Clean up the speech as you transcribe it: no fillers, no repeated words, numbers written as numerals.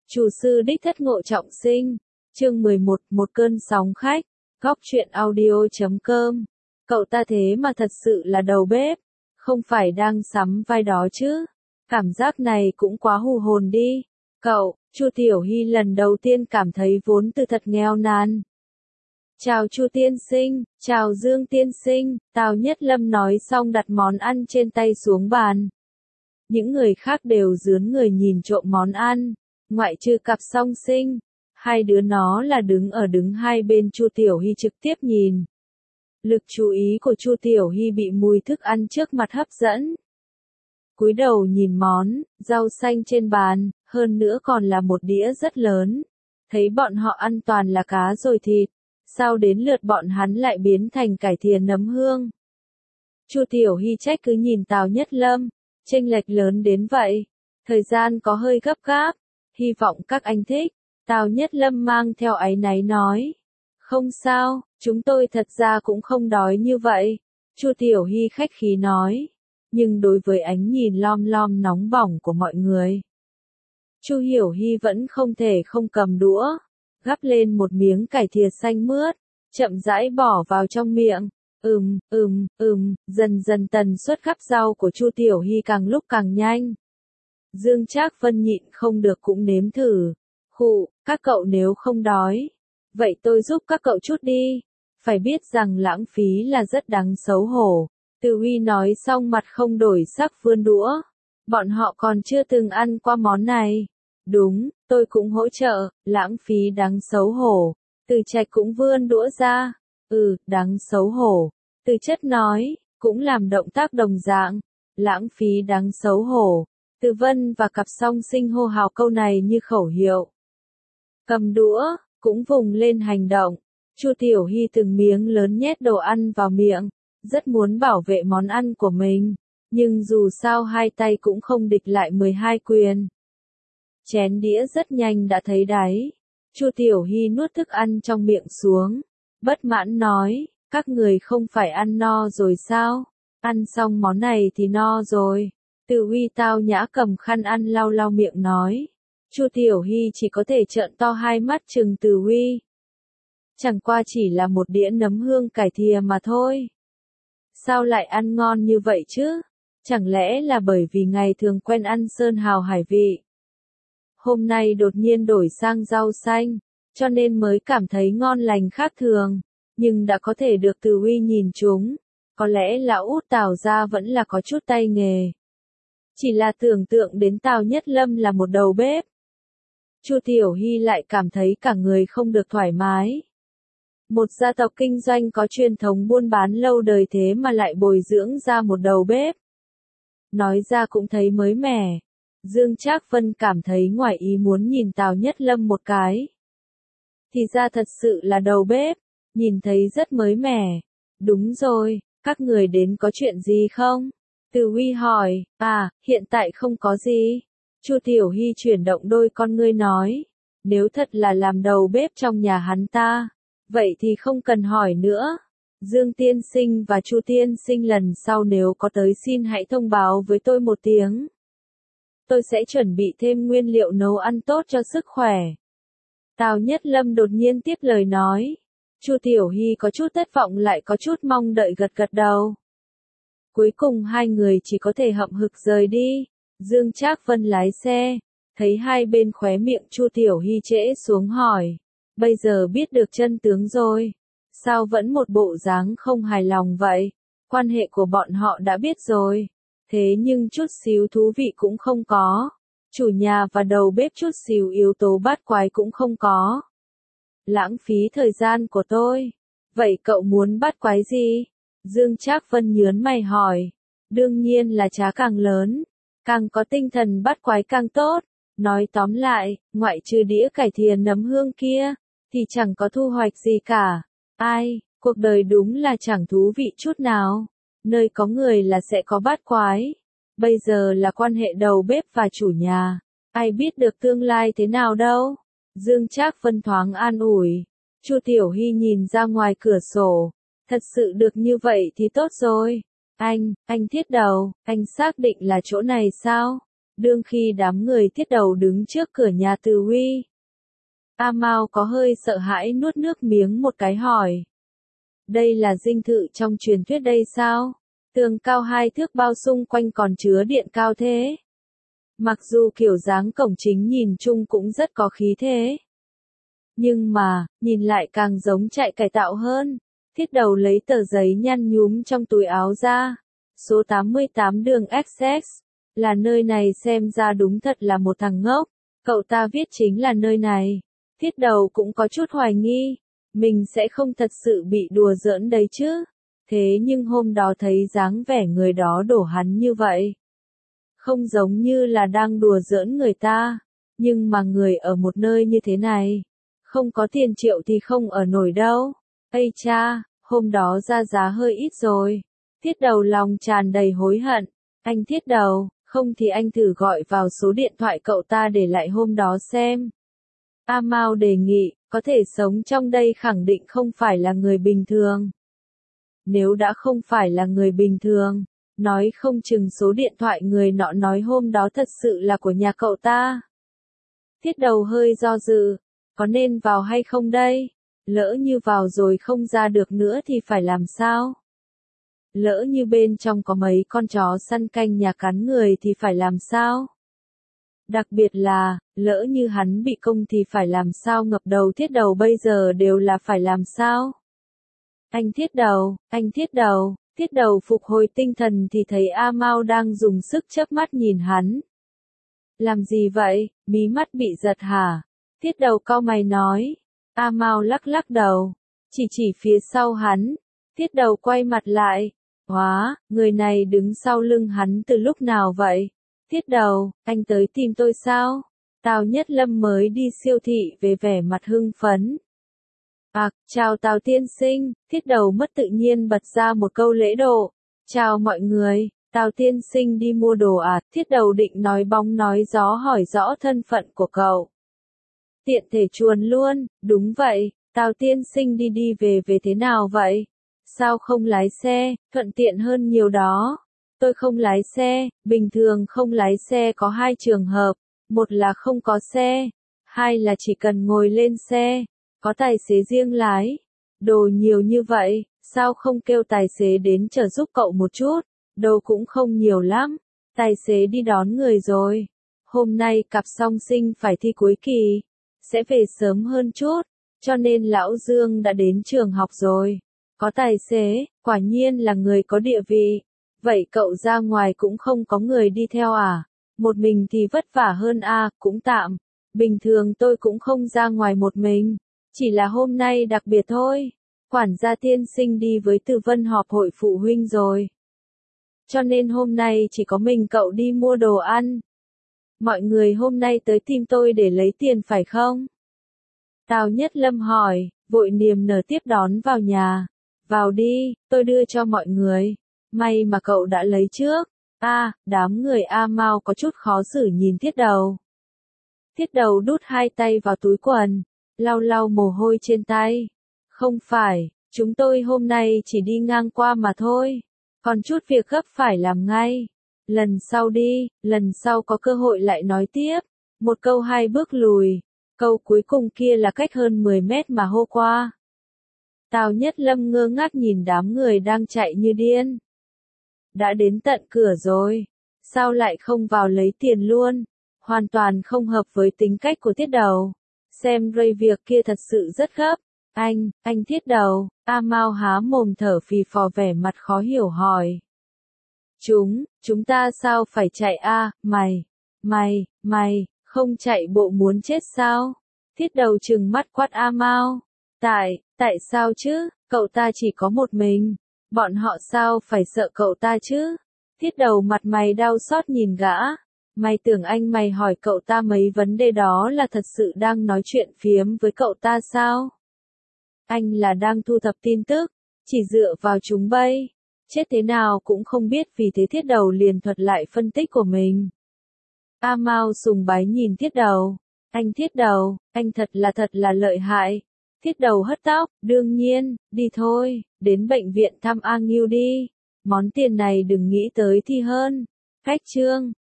Chủ sư đích thất Ngộ Trọng Sinh, chương 11, một cơn sóng khách, góc truyện audio.com. Cậu ta thế mà thật sự là đầu bếp, không phải đang sắm vai đó chứ. Cảm giác này cũng quá hù hồn đi. Cậu, Chu Tiểu Hy lần đầu tiên cảm thấy vốn từ thật nghèo nàn. Chào Chu tiên sinh, chào Dương tiên sinh, Tào Nhất Lâm nói xong đặt món ăn trên tay xuống bàn. Những người khác đều rướn người nhìn trộm món ăn, ngoại trừ cặp song sinh. Hai đứa nó là đứng hai bên Chu Tiểu Hy trực tiếp nhìn. Lực chú ý của Chu Tiểu Hy bị mùi thức ăn trước mặt hấp dẫn. Cúi đầu nhìn món, rau xanh trên bàn, hơn nữa còn là một đĩa rất lớn. Thấy bọn họ ăn toàn là cá rồi thịt, sao đến lượt bọn hắn lại biến thành cải thìa nấm hương. Chu Tiểu Hy trách cứ nhìn Tào Nhất Lâm, chênh lệch lớn đến vậy, thời gian có hơi gấp gáp, hy vọng các anh thích. Tào Nhất Lâm mang theo áy náy nói. Không sao, chúng tôi thật ra cũng không đói như vậy. Chu Tiểu Hy khách khí nói. Nhưng đối với ánh nhìn lom lom nóng bỏng của mọi người, Chu Hiểu Hy vẫn không thể không cầm đũa, gắp lên một miếng cải thìa xanh mướt, chậm rãi bỏ vào trong miệng. Dần dần tần suất gắp rau của Chu Tiểu Hy càng lúc càng nhanh. Dương Trác Vân nhịn không được cũng nếm thử. Khụ, các cậu nếu không đói, vậy tôi giúp các cậu chút đi. Phải biết rằng lãng phí là rất đáng xấu hổ. Từ Huy nói xong mặt không đổi sắc vươn đũa. Bọn họ còn chưa từng ăn qua món này. Đúng, tôi cũng hỗ trợ, lãng phí đáng xấu hổ. Từ Trạch cũng vươn đũa ra. Đáng xấu hổ. Từ Chất nói, cũng làm động tác đồng dạng. Lãng phí đáng xấu hổ. Từ Vân và cặp song sinh hô hào câu này như khẩu hiệu. Cầm đũa, cũng vùng lên hành động. Chu Tiểu Hy từng miếng lớn nhét đồ ăn vào miệng, rất muốn bảo vệ món ăn của mình, nhưng dù sao hai tay cũng không địch lại 12 quyền. Chén đĩa rất nhanh đã thấy đáy. Chu Tiểu Hy nuốt thức ăn trong miệng xuống, bất mãn nói, các người không phải ăn no rồi sao? Ăn xong món này thì no rồi. Từ Huy tao nhã cầm khăn ăn lau lau miệng nói. Chu Tiểu Hy chỉ có thể trợn to hai mắt trừng Từ Huy. Chẳng qua chỉ là một đĩa nấm hương cải thìa mà thôi. Sao lại ăn ngon như vậy chứ? Chẳng lẽ là bởi vì ngày thường quen ăn sơn hào hải vị? Hôm nay đột nhiên đổi sang rau xanh, cho nên mới cảm thấy ngon lành khác thường. Nhưng đã có thể được Từ Huy nhìn chúng, có lẽ lão út Tào gia vẫn là có chút tay nghề. Chỉ là tưởng tượng đến Tào Nhất Lâm là một đầu bếp, Chu Tiểu Hy lại cảm thấy cả người không được thoải mái. Một gia tộc kinh doanh có truyền thống buôn bán lâu đời thế mà lại bồi dưỡng ra một đầu bếp. Nói ra cũng thấy mới mẻ. Dương Trác Vân cảm thấy ngoài ý muốn nhìn Tào Nhất Lâm một cái. Thì ra thật sự là đầu bếp, nhìn thấy rất mới mẻ. Đúng rồi, các người đến có chuyện gì không? Từ Huy hỏi, hiện tại không có gì. Chu Tiểu Hy chuyển động đôi con ngươi nói, nếu thật là làm đầu bếp trong nhà hắn ta, vậy thì không cần hỏi nữa. Dương tiên sinh và Chu tiên sinh lần sau nếu có tới xin hãy thông báo với tôi một tiếng. Tôi sẽ chuẩn bị thêm nguyên liệu nấu ăn tốt cho sức khỏe. Tào Nhất Lâm đột nhiên tiếp lời nói. Chu Tiểu Hy có chút thất vọng lại có chút mong đợi gật gật đầu. Cuối cùng hai người chỉ có thể hậm hực rời đi. Dương Trác Vân lái xe, thấy hai bên khóe miệng Chu Tiểu Hy trễ xuống hỏi. Bây giờ biết được chân tướng rồi. Sao vẫn một bộ dáng không hài lòng vậy? Quan hệ của bọn họ đã biết rồi. Thế nhưng chút xíu thú vị cũng không có. Chủ nhà và đầu bếp chút xíu yếu tố bát quái cũng không có. Lãng phí thời gian của tôi. Vậy cậu muốn bát quái gì? Dương Trác Vân nhớn mày hỏi. Đương nhiên là trá càng lớn, càng có tinh thần bát quái càng tốt. Nói tóm lại, ngoại trừ đĩa cải thìa nấm hương kia, thì chẳng có thu hoạch gì cả. Ai, cuộc đời đúng là chẳng thú vị chút nào. Nơi có người là sẽ có bát quái. Bây giờ là quan hệ đầu bếp và chủ nhà. Ai biết được tương lai thế nào đâu. Dương Trác Vân thoáng an ủi. Chu Tiểu Hy nhìn ra ngoài cửa sổ. Thật sự được như vậy thì tốt rồi. Anh Thiết Đầu, anh xác định là chỗ này sao? Đương khi đám người Thiết Đầu đứng trước cửa nhà Từ Huy, A Mao có hơi sợ hãi nuốt nước miếng một cái hỏi. Đây là dinh thự trong truyền thuyết đây sao? Tường cao 2 thước bao xung quanh còn chứa điện cao thế. Mặc dù kiểu dáng cổng chính nhìn chung cũng rất có khí thế. Nhưng mà, nhìn lại càng giống trại cải tạo hơn. Thiết Đầu lấy tờ giấy nhăn nhúm trong túi áo ra. Số 88 đường XX. Là nơi này, xem ra đúng thật là một thằng ngốc. Cậu ta viết chính là nơi này. Thiết Đầu cũng có chút hoài nghi. Mình sẽ không thật sự bị đùa giỡn đấy chứ. Thế nhưng hôm đó thấy dáng vẻ người đó đổ hắn như vậy. Không giống như là đang đùa giỡn người ta. Nhưng mà người ở một nơi như thế này. Không có tiền triệu thì không ở nổi đâu. Ây cha, hôm đó ra giá hơi ít rồi. Thiết Đầu lòng tràn đầy hối hận. Anh Thiết Đầu, không thì anh thử gọi vào số điện thoại cậu ta để lại hôm đó xem. A Mao đề nghị, có thể sống trong đây khẳng định không phải là người bình thường. Nếu đã không phải là người bình thường, nói không chừng số điện thoại người nọ nói hôm đó thật sự là của nhà cậu ta. Thiết Đầu hơi do dự, có nên vào hay không đây? Lỡ như vào rồi không ra được nữa thì phải làm sao? Lỡ như bên trong có mấy con chó săn canh nhà cắn người thì phải làm sao? Đặc biệt là, lỡ như hắn bị công thì phải làm sao? Ngập đầu Thiết Đầu bây giờ đều là phải làm sao? Anh Thiết Đầu, anh Thiết Đầu. Thiết Đầu phục hồi tinh thần thì thấy A Mao đang dùng sức chớp mắt nhìn hắn. Làm gì vậy, mí mắt bị giật hả? Thiết Đầu cau mày nói. A Mao lắc lắc đầu, chỉ phía sau hắn. Thiết Đầu quay mặt lại. Hóa, người này đứng sau lưng hắn từ lúc nào vậy? Thiết Đầu, anh tới tìm tôi sao? Tào Nhất Lâm mới đi siêu thị về vẻ mặt hưng phấn. Chào Tào tiên sinh. Thiết Đầu mất tự nhiên bật ra một câu lễ độ. Chào mọi người, Tào tiên sinh đi mua đồ à? Thiết Đầu định nói bóng nói gió hỏi rõ thân phận của cậu. Tiện thể chuồn luôn, đúng vậy, Tào tiên sinh đi về thế nào vậy? Sao không lái xe, thuận tiện hơn nhiều đó. Tôi không lái xe, bình thường không lái xe có 2 trường hợp, một là không có xe, 2 là chỉ cần ngồi lên xe, có tài xế riêng lái. Đồ nhiều như vậy, sao không kêu tài xế đến chở giúp cậu một chút, đồ cũng không nhiều lắm, tài xế đi đón người rồi. Hôm nay cặp song sinh phải thi cuối kỳ, sẽ về sớm hơn chút, cho nên lão Dương đã đến trường học rồi. Có tài xế, quả nhiên là người có địa vị. Vậy cậu ra ngoài cũng không có người đi theo à? Một mình thì vất vả hơn à, cũng tạm. Bình thường tôi cũng không ra ngoài một mình. Chỉ là hôm nay đặc biệt thôi. Quản gia tiên sinh đi với Từ Vân họp hội phụ huynh rồi. Cho nên hôm nay chỉ có mình cậu đi mua đồ ăn. Mọi người hôm nay tới tìm tôi để lấy tiền phải không? Tào Nhất Lâm hỏi, vội niềm nở tiếp đón vào nhà. Vào đi, tôi đưa cho mọi người. May mà cậu đã lấy trước. Đám người A Mao có chút khó xử nhìn Thiết Đầu. Thiết Đầu đút 2 tay vào túi quần, lau lau mồ hôi trên tay. Không phải, chúng tôi hôm nay chỉ đi ngang qua mà thôi. Còn chút việc gấp phải làm ngay. Lần sau đi, lần sau có cơ hội lại nói tiếp. Một câu 2 bước lùi. Câu cuối cùng kia là cách hơn 10 mét mà hô qua. Tào Nhất Lâm ngơ ngác nhìn đám người đang chạy như điên. Đã đến tận cửa rồi, sao lại không vào lấy tiền luôn? Hoàn toàn không hợp với tính cách của Thiết Đầu. Xem rây việc kia thật sự rất gấp. Anh Thiết Đầu. A Mao há mồm thở phì phò vẻ mặt khó hiểu hỏi. Chúng ta sao phải chạy a? Mày, không chạy bộ muốn chết sao? Thiết Đầu trừng mắt quát A Mao. Tại sao chứ, cậu ta chỉ có một mình, bọn họ sao phải sợ cậu ta chứ? Thiết Đầu mặt mày đau xót nhìn gã. Mày tưởng mày hỏi cậu ta mấy vấn đề đó là thật sự đang nói chuyện phiếm với cậu ta sao? Anh là đang thu thập tin tức, chỉ dựa vào chúng bây. Chết thế nào cũng không biết, vì thế Thiết Đầu liền thuật lại phân tích của mình. A Mao sùng bái nhìn Thiết Đầu. Anh Thiết Đầu, anh thật là lợi hại. Thiết Đầu hất tóc, đương nhiên, đi thôi, đến bệnh viện thăm A Ngưu đi. Món tiền này đừng nghĩ tới thì hơn. Cách chương